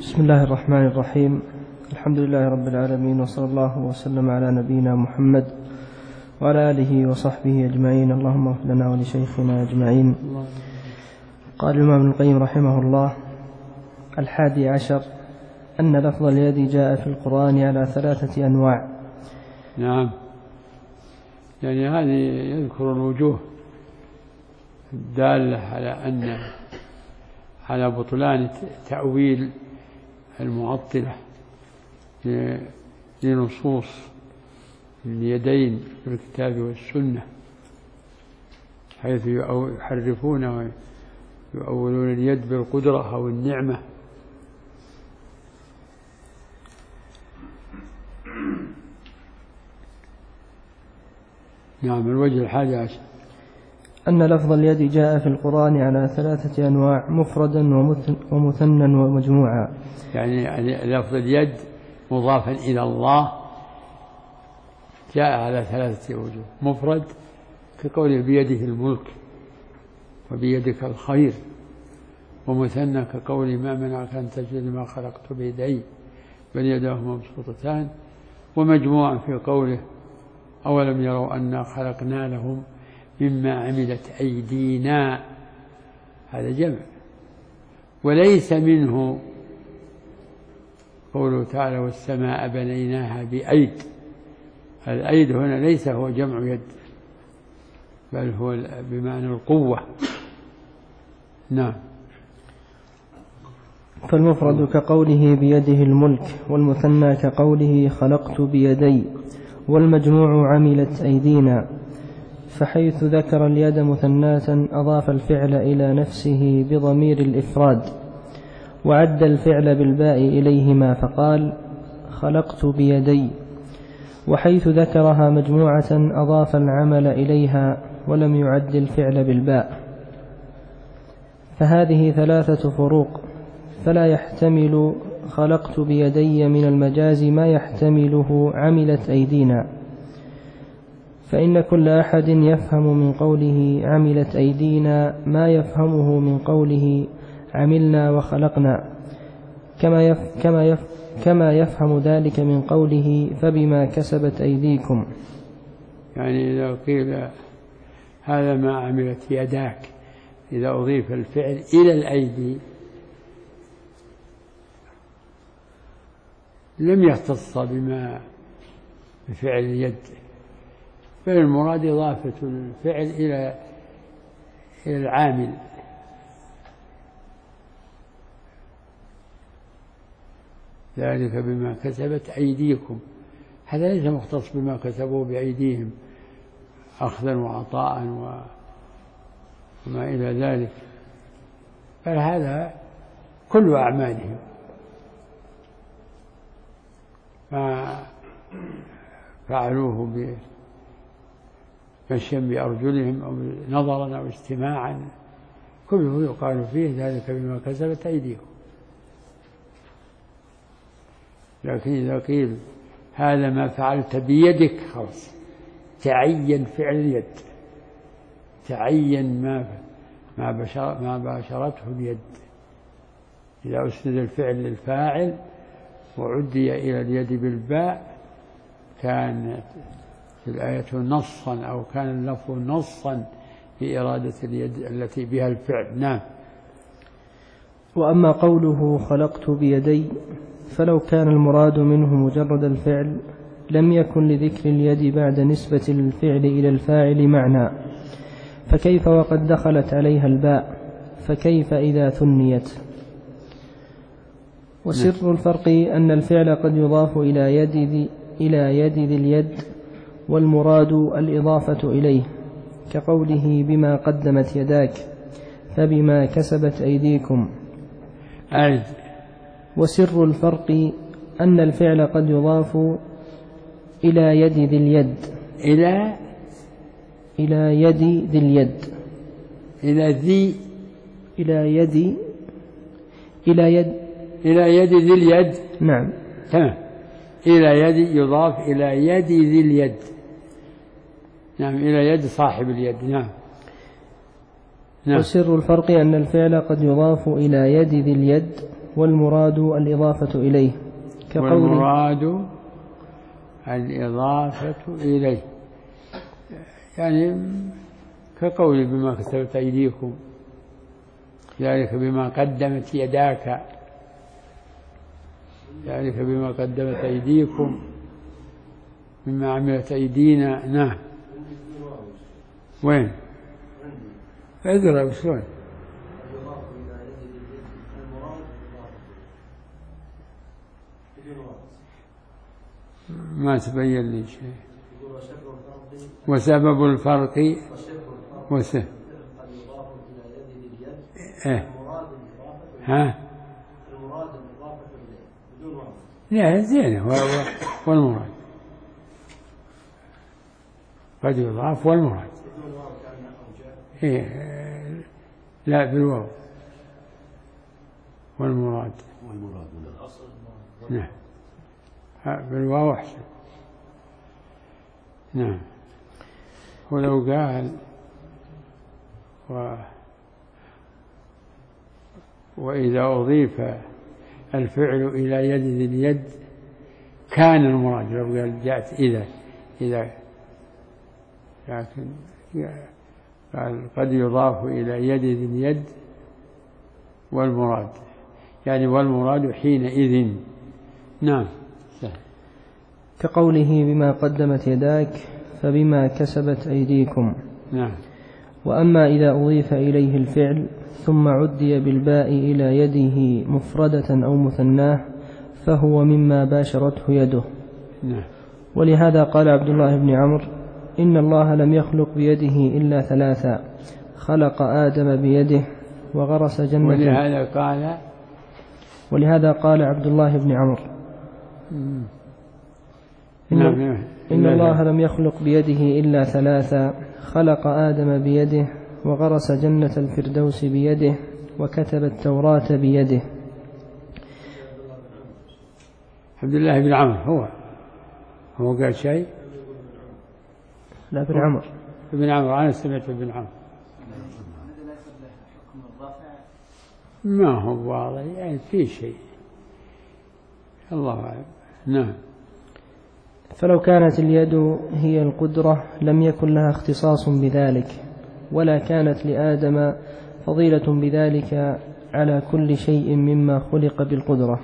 بسم الله الرحمن الرحيم. الحمد لله رب العالمين، وصلى الله وسلم على نبينا محمد وعلى آله وصحبه أجمعين. اللهم اغفر لنا ولشيخنا أجمعين. قال الإمام ابن القيم رحمه الله: 11 أن لفظ اليد جاء في القرآن على 3 أنواع. نعم، يعني هذه يذكر الوجوه الدالة على بطلان تأويل المعطلة لنصوص اليدين في الكتاب والسنة، حيث يحرفون ويؤولون اليد بالقدرة أو النعمة. نعم. الوجه 11 أن لفظ اليد جاء في القرآن على 3 أنواع: مفردا ومثنى ومجموعا. يعني لفظ اليد مضافا إلى الله جاء على 3 وجوه: مفرد كقوله بيده الملك وبيدك الخير، ومثنى كقوله ما منعك أن تسجد لما خلقت بيدي بل يداه مبسوطتان، ومجموعا في قوله أولم يروا أنا خلقنا لهم مما عملت أيدينا، هذا جمع. وليس منه قوله تعالى والسماء بنيناها بأيد. الأيد هنا ليس هو جمع يد، بل هو بمعنى القوة. نعم. فالمفرد كقوله بيده الملك، والمثنى كقوله خلقت بيدي، والمجموع عملت أيدينا. فحيث ذكر اليد مثناة أضاف الفعل إلى نفسه بضمير الإفراد، وعد الفعل بالباء إليهما فقال خلقت بيدي. وحيث ذكرها مجموعة أضاف العمل إليها ولم يعد الفعل بالباء. فهذه 3 فروق، فلا يحتمل خلقت بيدي من المجاز ما يحتمله عملت أيدينا، فإن كل أحد يفهم من قوله عملت أيدينا ما يفهمه من قوله عملنا وخلقنا، كما يفهم ذلك من قوله فبما كسبت أيديكم. يعني إذا قيل هذا ما عملت يداك، إذا أضيف الفعل إلى الأيدي لم يختص بفعل اليد، بل المراد إضافة الفعل إلى العامل. ذلك بما كسبت أيديكم، هذا ليس مختص بما كسبوا بأيديهم أخذا وعطاء وما إلى ذلك، بل هذا كل أعمالهم، ما فعلوه مشيا بأرجلهم أو نظرا أو استماعا، كله يقال فيه ذلك بما كسبت أيديكم. لكن إذا قيل هذا ما فعلت بيدك، خلاص تعين فعل اليد، تعين ما باشرته اليد. إذا أسند الفعل للفاعل وعدي إلى اليد بالباء كان في الآية نصا، أو كان اللفظ نصا في إرادة اليد التي بها الفعل. نعم. وأما قوله خلقت بيدي فلو كان المراد منه مجرد الفعل لم يكن لذكر اليد بعد نسبة الفعل إلى الفاعل معنى، فكيف وقد دخلت عليها الباء؟ فكيف إذا ثنيت؟ وسر الفرق أن الفعل قد يضاف إلى يد ذي اليد، والمراد الإضافة إليه، كقوله بما قدمت يداك فبما كسبت أيديكم. وسر الفرق أن الفعل قد يضاف إلى يد ذي اليد، إلى يد ذي اليد، إلى يد ذي اليد. نعم. تمام. إلى يد يضاف إلى يد ذي اليد. نعم، إلى يد صاحب اليد. نعم. وسر الفرق أن الفعل قد يضاف إلى يد ذي اليد، والمراد الإضافة إليه والمراد الإضافة إليه، يعني كقول بما كسبت أيديكم ذلك بما قدمت يداك، ذلك بما قدمت أيديكم مما عملت أيدينا. نعم. وين اضرب شوي ما تبين لي شيء. وسبب الفرق لا زين والمراد قد يضاف والمراد لا بالواو والمراد نعم بالواو أحسن. نعم. ولو قال وإذا أضيف الفعل إلى يد ذي اليد كان المراد، لو قال جاءت إذا لكن قال قد يضاف إلى يد ذي اليد والمراد، يعني والمراد حينئذ. نعم. كقوله بما قدمت يداك فبما كسبت أيديكم. نعم. وأما إذا أضيف إليه الفعل ثم عدي بالباء إلى يده مفردة أو مثناه فهو مما باشرته يده. نعم. ولهذا قال عبد الله بن عمرو إن الله لم يخلق بيده إلا ثلاثا: خلق آدم بيده وغرس جنة. ولهذا قال عبد الله بن عمرو إن الله لم يخلق بيده إلا ثلاثا: خلق آدم بيده وغرس جنة الفردوس بيده وكتب التوراة بيده. عبد الله بن عمرو هو قال شيء؟ لا بن عمرو. ابن عمرو أنا سمعت ابن عمرو. ما هو واضح يعني في شيء الله أعلم. نعم. فلو كانت اليد هي القدرة لم يكن لها اختصاص بذلك، ولا كانت لآدم فضيلة بذلك على كل شيء مما خلق بالقدرة.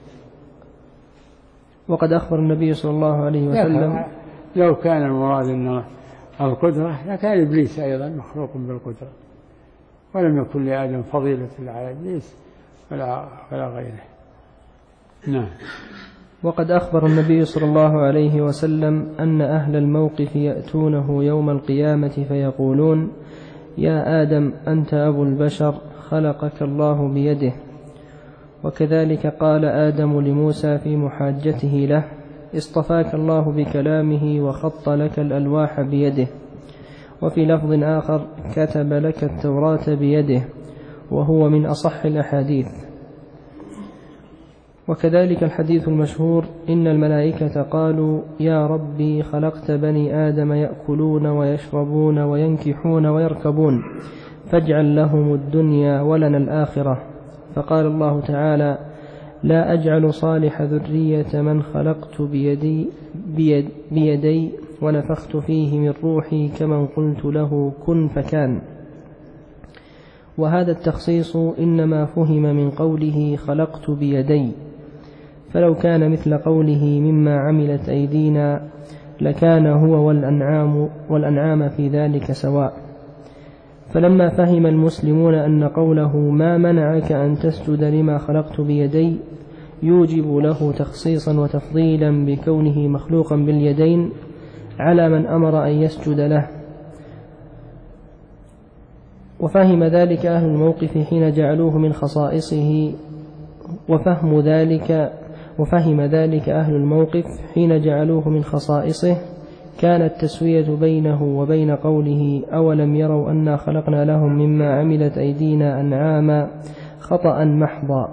وقد أخبر النبي صلى الله عليه وسلم لو كان المراد أن القدرة لكان إبليس أيضا مخلوق بالقدرة، ولم يكن لآدم فضيلة على إبليس ولا غيره. نعم. وقد أخبر النبي صلى الله عليه وسلم أن أهل الموقف يأتونه يوم القيامة فيقولون: يا آدم أنت أبو البشر خلقك الله بيده. وكذلك قال آدم لموسى في محاجته له: اصطفاك الله بكلامه وخط لك الألواح بيده. وفي لفظ آخر: كتب لك التوراة بيده، وهو من أصح الأحاديث. وكذلك الحديث المشهور: إن الملائكة قالوا: يا ربي خلقت بني آدم يأكلون ويشربون وينكحون ويركبون، فاجعل لهم الدنيا ولنا الآخرة. فقال الله تعالى: لا أجعل صالح ذرية من خلقت بيدي ونفخت فيه من روحي كمن قلت له كن فكان. وهذا التخصيص إنما فهم من قوله خلقت بيدي، فلو كان مثل قوله مما عملت أيدينا لكان هو والأنعام في ذلك سواء. فلما فهم المسلمون أن قوله ما منعك أن تسجد لما خلقت بيدي يوجب له تخصيصا وتفضيلا بكونه مخلوقا باليدين على من أمر أن يسجد له. وفهم ذلك أهل الموقف حين جعلوه من خصائصه وفهم ذلك أهل الموقف حين جعلوه من خصائصه كان التسوية بينه وبين قوله أولم يروا أنا خلقنا لهم مما عملت أيدينا أنعاما خطأ محضا.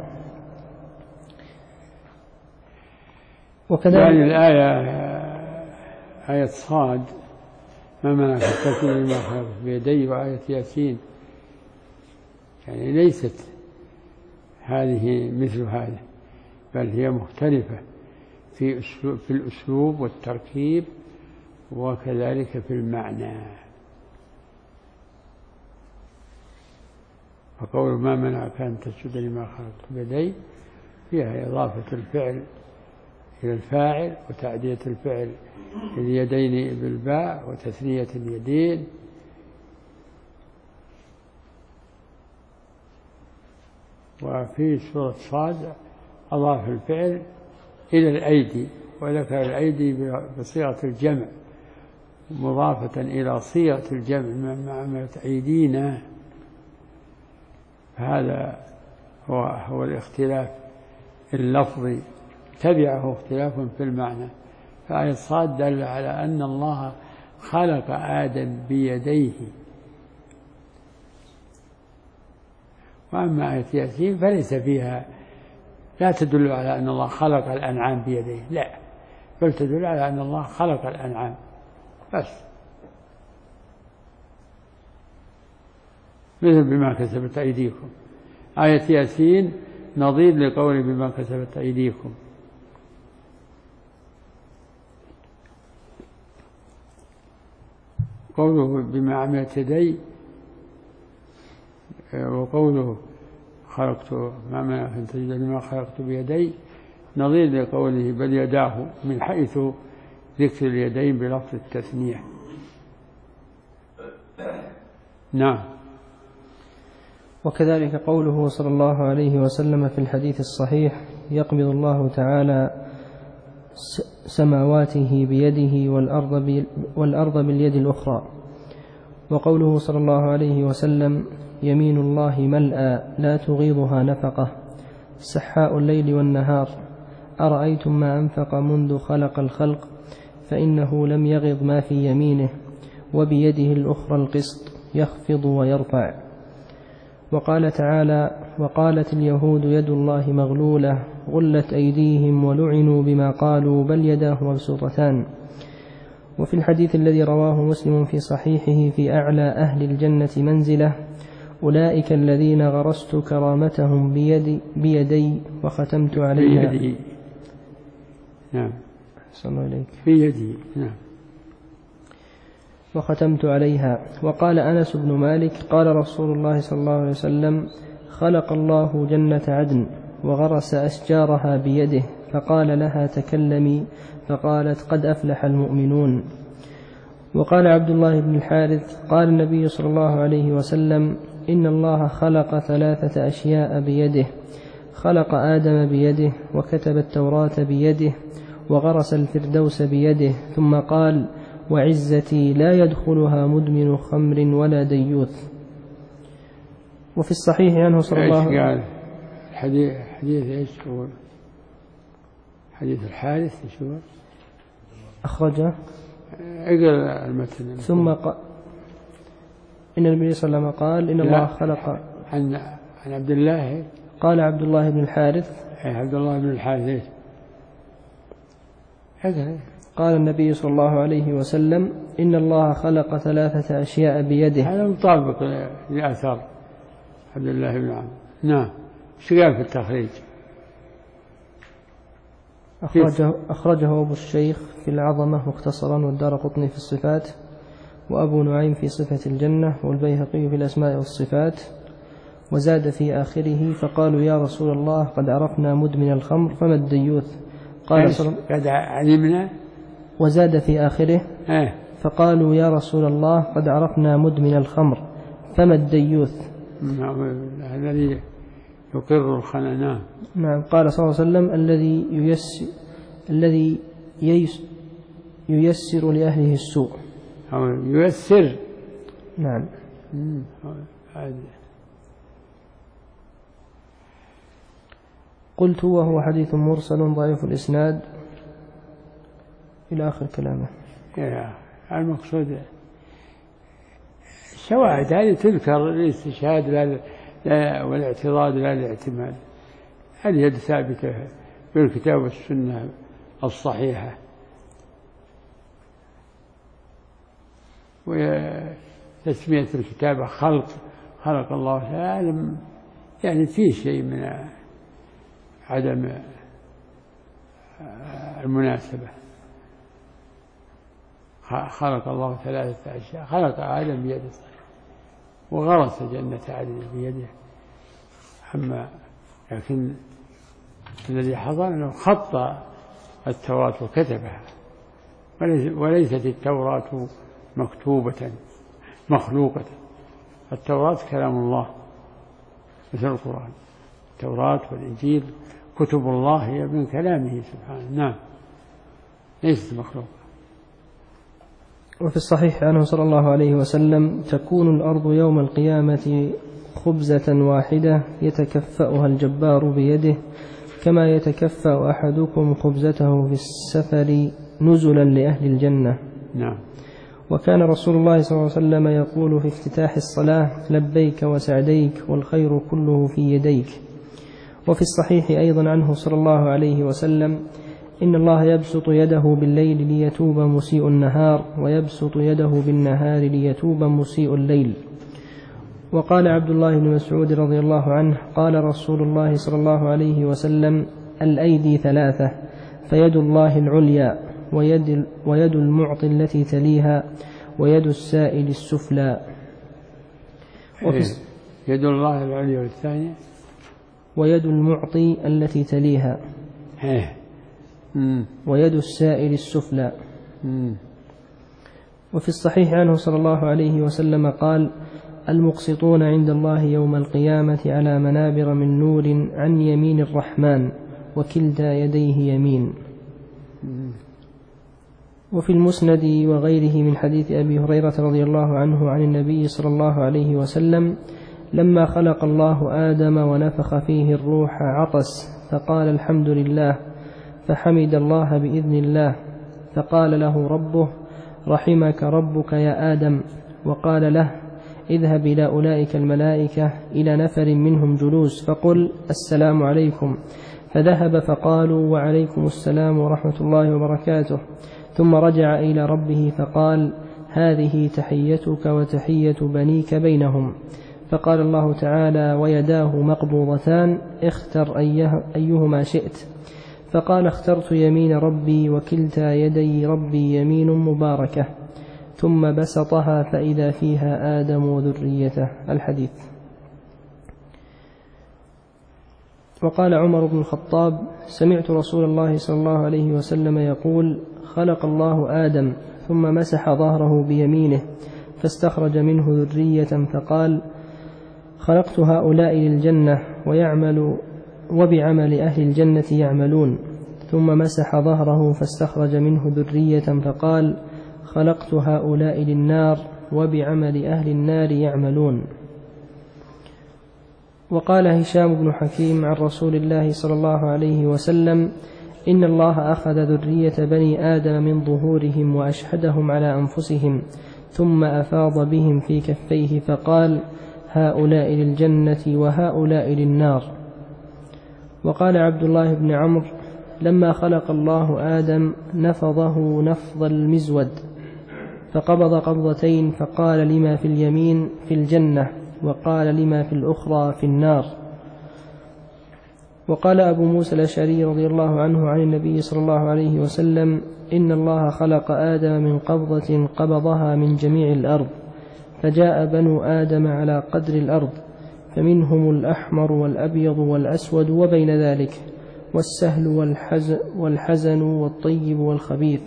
وكذلك يعني الآية آية صاد ما منعك تسجد لما خلقت بيدي، وآية ياسين يعني ليست هذه مثل هذا، بل هي مختلفة في الأسلوب والتركيب وكذلك في المعنى. فقول ما منعك أن تسجد لما خلقت بيدي فيها إضافة الفعل إلى الفاعل وتعدية الفعل اليدين بالباء وتثنية اليدين. وفي سورة صاد أضاف الفعل إلى الأيدي وذكر الأيدي بصيغة الجمع مضافة إلى صيغة الجمع مع أيدينا. هذا هو الاختلاف اللفظي تبعه اختلاف في المعنى. فآية صاد دل على أن الله خلق آدم بيديه، وأما آية ياسين فليس فيها، لا تدل على أن الله خلق الأنعام بيديه، لا، بل تدل على أن الله خلق الأنعام بس، مثل بما كسبت أيديكم. آية ياسين نظير لقول بما كسبت أيديكم. قوله بما عملت يدي وقوله خلقت ما منعك أن تسجد لما خلقت بيدي نظير لقوله بل يداه، من حيث ذكر اليدين بلفظ التثنية. نعم. وكذلك قوله صلى الله عليه وسلم في الحديث الصحيح يقبض الله تعالى سماواته بيده والأرض باليد الأخرى. وقوله صلى الله عليه وسلم يمين الله ملأى لا تغيضها نفقة سحاء الليل والنهار أرأيتم ما أنفق منذ خلق الخلق فإنه لم يغض ما في يمينه وبيده الأخرى القسط يخفض ويرفع. وقال تعالى وقالت اليهود يد الله مغلولة غلت أيديهم ولعنوا بما قالوا بل يداه مبسوطتان. وفي الحديث الذي رواه مسلم في صحيحه في أعلى أهل الجنة منزلة أولئك الذين غرست كرامتهم بيدي وختمت عليها. بيدي. نعم. صلى الله عليك. بيدي. نعم. وختمت عليها. وقال أنس بن مالك قال رسول الله صلى الله عليه وسلم خلق الله جنة عدن وغرس أشجارها بيده فقال لها تكلمي فقالت قد أفلح المؤمنون. وقال عبد الله بن الحارث قال النبي صلى الله عليه وسلم إن الله خلق 3 أشياء بيده، خلق آدم بيده وكتب التوراة بيده وغرس الفردوس بيده، ثم قال وعزتي لا يدخلها مدمن خمر ولا ديوث. وفي الصحيح عنه صلى الله عليه وسلم حديث ايش هو؟ حديث الحارث ايش هو؟ أخرجه اقرأ المتن. ثم إن النبي صلى الله عليه وسلم قال إن الله خلق عن عبد الله. قال عبد الله بن الحارث. عبد الله بن الحارث قال النبي صلى الله عليه وسلم إن الله خلق 3 أشياء بيده. هذا مطابق لآثار عبد الله بن عمرو. نعم. ايش قال في التخريج؟ أخرجه أبو الشيخ في العظمة مختصرا والدارقطني في الصفات وأبو نعيم في صفة الجنة والبيهقي في الأسماء والصفات. وزاد في آخره فقالوا يا رسول الله قد عرفنا مدمن الخمر فما الديوث؟ قال قد علمنا. وزاد في آخره فقالوا يا رسول الله قد عرفنا مدمن الخمر فما الديوث؟ الذي يقر الخنا. نعم. قال صلى الله عليه وسلم الذي ييسر لأهله السوء أو ييسر. نعم. قلت وهو حديث مرسل ضعيف الإسناد إلى آخر كلامه. المقصود الشواهد هذه تذكر الاستشهاد والاعتراض لا الاعتماد. هذه ثابتة بالكتاب والسنة الصحيحة. وتسمية الكتابة خلق الله تعالى يعني في شيء من عدم المناسبة. خلق الله 3 أشياء، خلق آدم بيده وغرس جنة عدن بيده. أما لكن الذي حصل أنه خط التوراة وكتبها، وليست التوراة مكتوبة مخلوقة. التوراة كلام الله مثل القرآن. التوراة والإنجيل كتب الله هي من كلامه سبحانه. نعم، ليست مخلوقة. وفي الصحيح عنه صلى الله عليه وسلم: تكون الأرض يوم القيامة خبزة واحدة يتكفأها الجبار بيده كما يتكفأ أحدكم خبزته في السفر نزلا لأهل الجنة. نعم. وكان رسول الله صلى الله عليه وسلم يقول في افتتاح الصلاة: لبيك وسعديك والخير كله في يديك. وفي الصحيح أيضا عنه صلى الله عليه وسلم: إن الله يبسط يده بالليل ليتوب مسيء النهار، ويبسط يده بالنهار ليتوب مسيء الليل. وقال عبد الله بن مسعود رضي الله عنه: قال رسول الله صلى الله عليه وسلم: الأيدي 3، فيد الله العليا، ويد المعطي التي تليها، ويد السائل السفلى. يد الله العليا والثانية ويد المعطي التي تليها، ويد السائل السفلى. وفي الصحيح عنه صلى الله عليه وسلم قال: المقسطون عند الله يوم القيامة على منابر من نور عن يمين الرحمن، وكلتا يديه يمين. وفي المسند وغيره من حديث أبي هريرة رضي الله عنه عن النبي صلى الله عليه وسلم: لما خلق الله آدم ونفخ فيه الروح عطس فقال: الحمد لله، فحمد الله بإذن الله، فقال له ربه: رحمك ربك يا آدم. وقال له: اذهب إلى أولئك الملائكة إلى نفر منهم جلوس فقل: السلام عليكم. فذهب فقالوا: وعليكم السلام ورحمة الله وبركاته. ثم رجع إلى ربه فقال: هذه تحيتك وتحية بنيك بينهم. فقال الله تعالى: ويداه مقبوضتان، اختر أيهما شئت. فقال: اخترت يمين ربي، وكلتا يدي ربي يمين مباركة. ثم بسطها فإذا فيها آدم وذريته. الحديث. وقال عمر بن الخطاب: سمعت رسول الله صلى الله عليه وسلم يقول: خلق الله آدم ثم مسح ظهره بيمينه فاستخرج منه ذرية فقال: خلقت هؤلاء للجنة وبعمل أهل الجنة يعملون. ثم مسح ظهره فاستخرج منه ذرية فقال: خلقت هؤلاء للنار وبعمل أهل النار يعملون. وقال هشام بن حكيم عن رسول الله صلى الله عليه وسلم: إن الله أخذ ذرية بني آدم من ظهورهم وأشهدهم على أنفسهم، ثم أفاض بهم في كفيه فقال: هؤلاء للجنة وهؤلاء للنار. وقال عبد الله بن عمرو: لما خلق الله آدم نفضه نفض المزود، فقبض قبضتين، فقال: لما في اليمين في الجنة، وقال: لما في الأخرى في النار. وقال أبو موسى الأشعري رضي الله عنه عن النبي صلى الله عليه وسلم: إن الله خلق آدم من قبضة قبضها من جميع الأرض، فجاء بنو آدم على قدر الأرض، فمنهم الأحمر والأبيض والأسود وبين ذلك، والسهل والحزن والطيب والخبيث.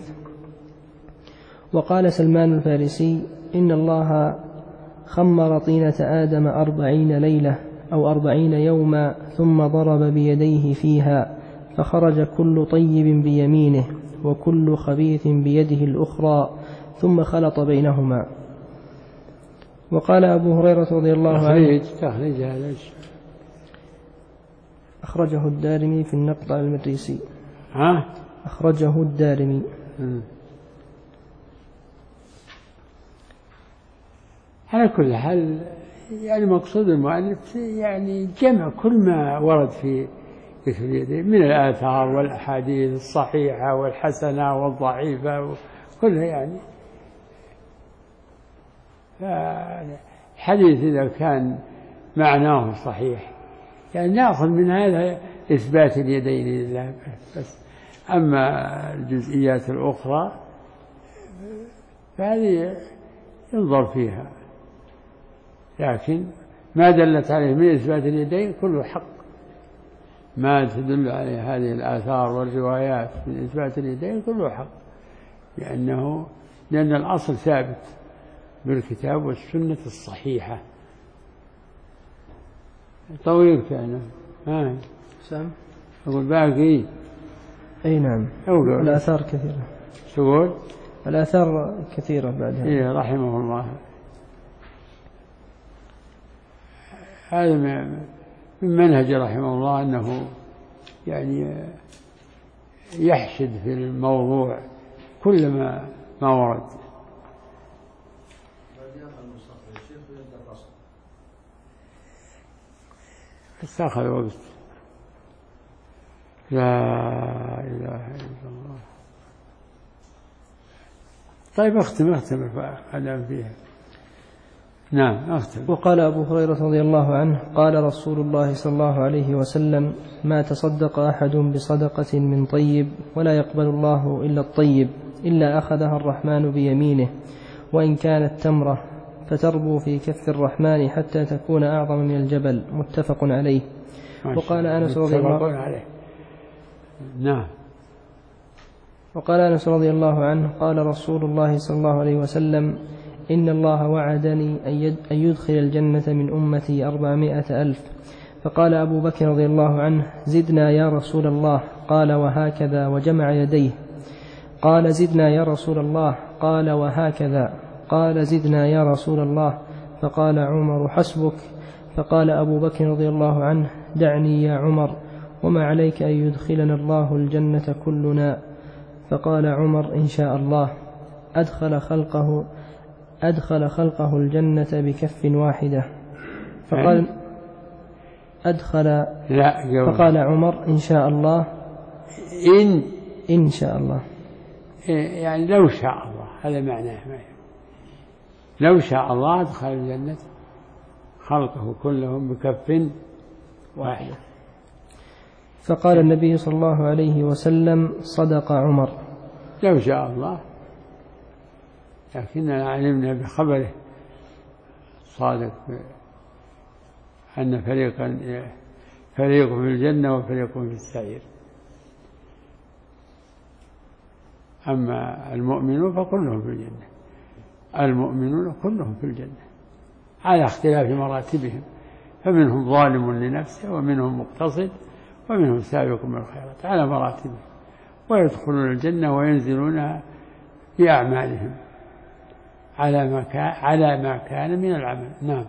وقال سلمان الفارسي: إن الله خمر طينة آدم 40 ليلة أو 40 يوما، ثم ضرب بيديه فيها، فخرج كل طيب بيمينه وكل خبيث بيده الأخرى، ثم خلط بينهما. وقال أبو هريرة رضي الله عنه: أخرجه الدارمي في النقد على المدرسي. أخرجه الدارمي. على كل حال، يعني مقصود المؤلف يعني جمع كل ما ورد في ذكر اليدين من الآثار والأحاديث الصحيحة والحسنة والضعيفة كلها. يعني الحديث إذا كان معناه صحيح يعني نأخذ من هذا إثبات اليدين لله بس. أما الجزئيات الأخرى فهذه ينظر فيها، لكن ما دلت عليه من إثبات اليدين كله حق. ما تدل عليه هذه الآثار والروايات من إثبات اليدين كله حق، لأن الأصل ثابت بالكتاب والسنة الصحيحة. طويل كان سام أقول باقي. أي نعم، الآثار كثيرة. تقول الآثار كثيرة بعدها. إيه رحمه الله. هذا من منهج رحمه الله أنه يعني يحشد في الموضوع كل ما ورد. استأخذ وقت. لا إله إلا الله. طيب اختم الكلام فيها. نعم اختم. وقال أبو هريرة رضي الله عنه قال رسول الله صلى الله عليه وسلم: ما تصدق أحد بصدقة من طيب ولا يقبل الله إلا الطيب إلا أخذها الرحمن بيمينه وإن كانت تمرة فتربو في كف الرحمن حتى تكون أعظم من الجبل. متفق عليه. وقال أنس رضي الله عنه نعم. وقال أنس رضي الله عنه قال رسول الله صلى الله عليه وسلم: إن الله وعدني أن يدخل الجنة من أمتي 400,000. فقال أبو بكر رضي الله عنه: زدنا يا رسول الله. قال: وهكذا، وجمع يديه. قال: زدنا يا رسول الله. قال: وهكذا. قال: زدنا يا رسول الله. فقال عمر: حسبك. فقال أبو بكر رضي الله عنه: دعني يا عمر، وما عليك أن يدخلنا الله الجنة كلنا. فقال عمر: إن شاء الله. أدخل خلقه الجنة بكف واحدة. فقال فقال عمر: إن شاء الله. إن شاء الله يعني لو شاء الله، هذا معناه. لو شاء الله أدخل الجنة خلقه كلهم بكف واحدة. فقال النبي صلى الله عليه وسلم: صدق عمر. لو شاء الله، لكننا علمنا بخبره صادق أن فريق في الجنة وفريق في السعير. أما المؤمنون فكلهم في الجنة، المؤمنون كلهم في الجنة على اختلاف مراتبهم، فمنهم ظالم لنفسه ومنهم مقتصد ومنهم سابق بالخيرات على مراتبهم، ويدخلون الجنة وينزلونها بأعمالهم على ما كان من العمل. نعم.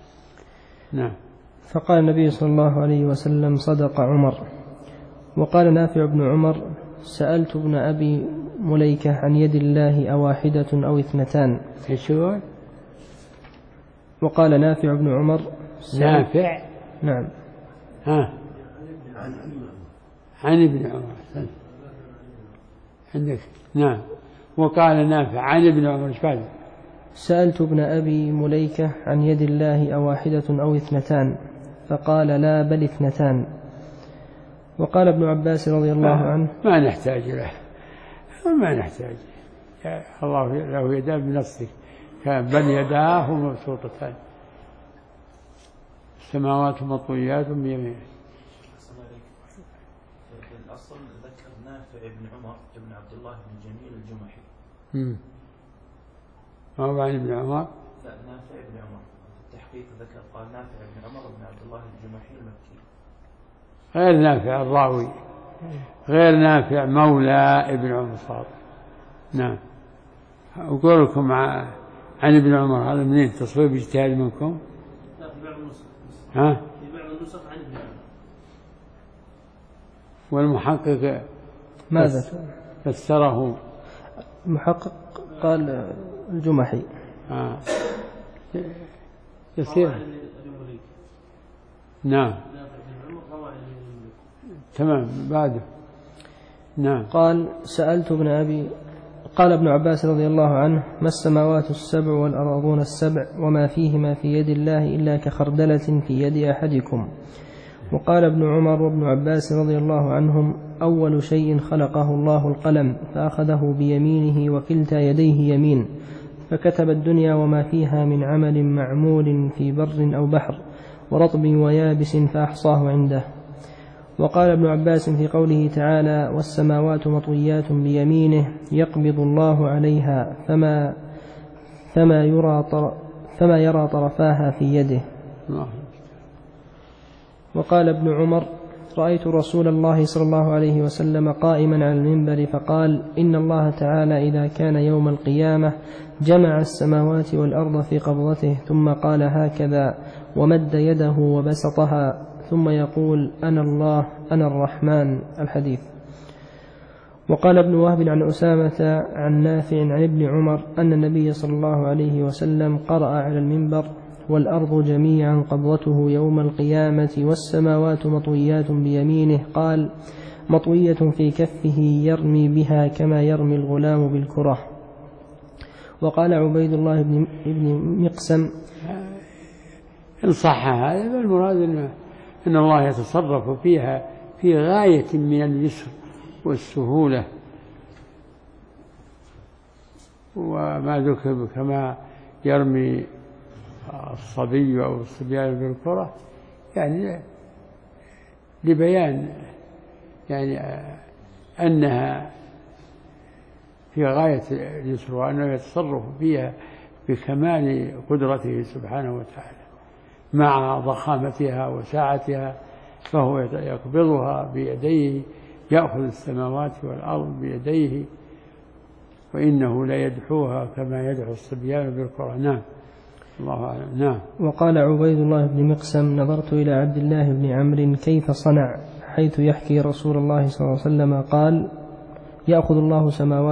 فقال النبي صلى الله عليه وسلم: صدق عمر. وقال نافع بن عمر: سألت ابن أبي مليكة عن يد الله أواحدة أو اثنتان. وقال نافع بن عمر: نافع. نعم. عن ابن عمر عندك. نعم. وقال نافع عن ابن عمر ايش قال؟ سألت ابن أبي مليكة عن يد الله أواحدة أو اثنتان، فقال: لا، بل اثنتان. وقال ابن عباس رضي الله عنه: ما نحتاج له، ما نحتاج. الله له يدان بنفسك، بل يداه مبسوطتان، السماوات مطويات بيمينه. الأصل ذكر نافع بن عمر بن عبد الله بن جميل الجمحي. ما هو عن ابن عمر؟ لا، نافع بن عمر. في التحقيق ذكر قال نافع بن عمر بن عبد الله الجمحي المكي. غير نافع الراوي، غير نافع مولى ابن عمر صادق. نعم. أقول لكم عن ابن عمر هذا منين؟ تصويب اجتهاد منكم؟ لا، في بعض النسخ. في بعض النسخ عن ابن عمر. والمحقق ماذا فسره؟ المحقق قال الجمحي. يصير. نعم. تمام. بعده. نعم. قال: سألت ابن أبي. قال ابن عباس رضي الله عنه: ما السماوات السبع والأراضون السبع وما فيهما في يد الله إلا كخردلة في يد أحدكم. وقال ابن عمر وابن عباس رضي الله عنهم: أول شيء خلقه الله القلم، فأخذه بيمينه وكلتا يديه يمين، فكتب الدنيا وما فيها من عمل معمول في بر أو بحر ورطب ويابس فأحصاه عنده. وقال ابن عباس في قوله تعالى: والسماوات مطويات بيمينه يقبض الله عليها فما يرى طرفاها في يده. وقال ابن عمر: رأيت رسول الله صلى الله عليه وسلم قائما على المنبر فقال: إن الله تعالى إذا كان يوم القيامة جمع السماوات والأرض في قبضته، ثم قال هكذا ومد يده وبسطها، ثم يقول: أنا الله أنا الرحمن. الحديث. وقال ابن وهب عن أسامة عن نافع عن ابن عمر أن النبي صلى الله عليه وسلم قرأ على المنبر: والأرض جميعا قبضته يوم القيامة والسماوات مطويات بيمينه. قال: مطوية في كفه يرمي بها كما يرمي الغلام بالكرة. وقال عبيد الله بن مقسم: إن صح هذا فالمراد أن الله يتصرف فيها في غاية من اليسر والسهولة، وما ذكر كما يرمي الصبي أو الصبيان بالكرة يعني لبيان يعني أنها في غاية اليسر، وأنه يتصرف فيها بكمال قدرته سبحانه وتعالى مع ضخامتها وسعتها، فهو يقبضها بيديه، يأخذ السماوات والأرض بيديه، وإنه لا يدحوها كما يدحو الصبيان بالكرة. نعم، الله أعلم. نعم. وقال عبيد الله بن مقسم: نظرت إلى عبد الله بن عمرو كيف صنع، حيث يحكي رسول الله صلى الله عليه وسلم قال: يأخذ الله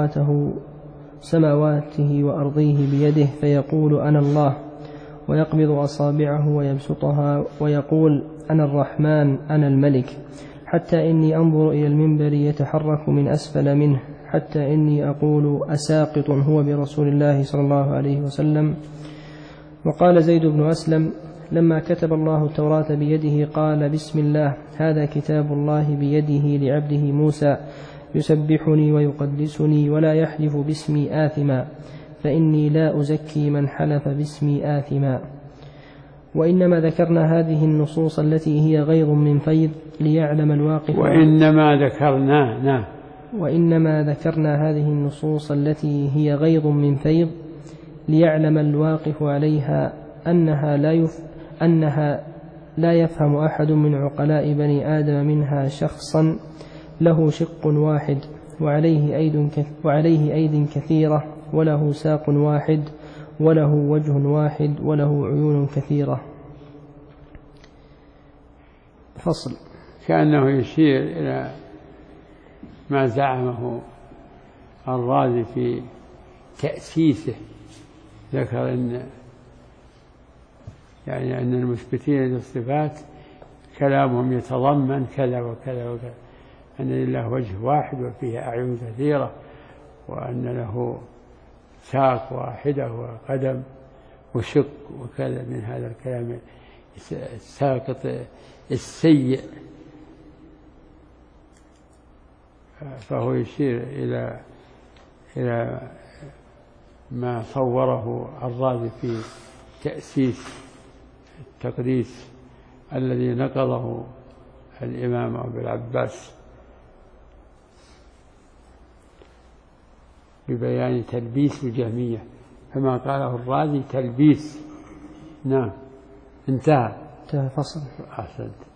سماواته وأرضيه بيده فيقول: أنا الله، ويقبض أصابعه ويبسطها ويقول: أنا الرحمن أنا الملك، حتى إني أنظر إلى المنبر يتحرك من أسفل منه، حتى إني أقول: أساقط هو برسول الله صلى الله عليه وسلم. وقال زيد بن أسلم: لما كتب الله التوراة بيده قال: بسم الله، هذا كتاب الله بيده لعبده موسى، يسبحني ويقدسني ولا يحلف باسمي آثما، فإني لا أزكي من حلف باسمي آثما. وإنما ذكرنا هذه النصوص التي هي غيظ من فيض ليعلم الواقف وإنما ذكرنا هذه النصوص التي هي غيظ من فيض ليعلم الواقف عليها أنها لا يفهم أحد من عقلاء بني آدم منها شخصا له شق واحد وعليه أيد كثيرة، وله ساق واحد، وله وجه واحد، وله عيون كثيرة. فصل. كأنه يشير إلى ما زعمه الرازي في تأسيسه، ذكر أن المثبتين للصفات كلامهم يتضمن كذا وكذا وكذا، أن لله وجه واحد وفيه أعين كثيرة، وأن له ساق واحدة وقدم وشق وكذا من هذا الكلام الساقط السيء. فهو يشير إلى ما صوره الرازي في تأسيس التقديس الذي نقضه الإمام أبو العباس ببيان تلبيس الجهمية، كما قاله الرازي تلبيس. نعم، انتهى. فصل. أحسنت.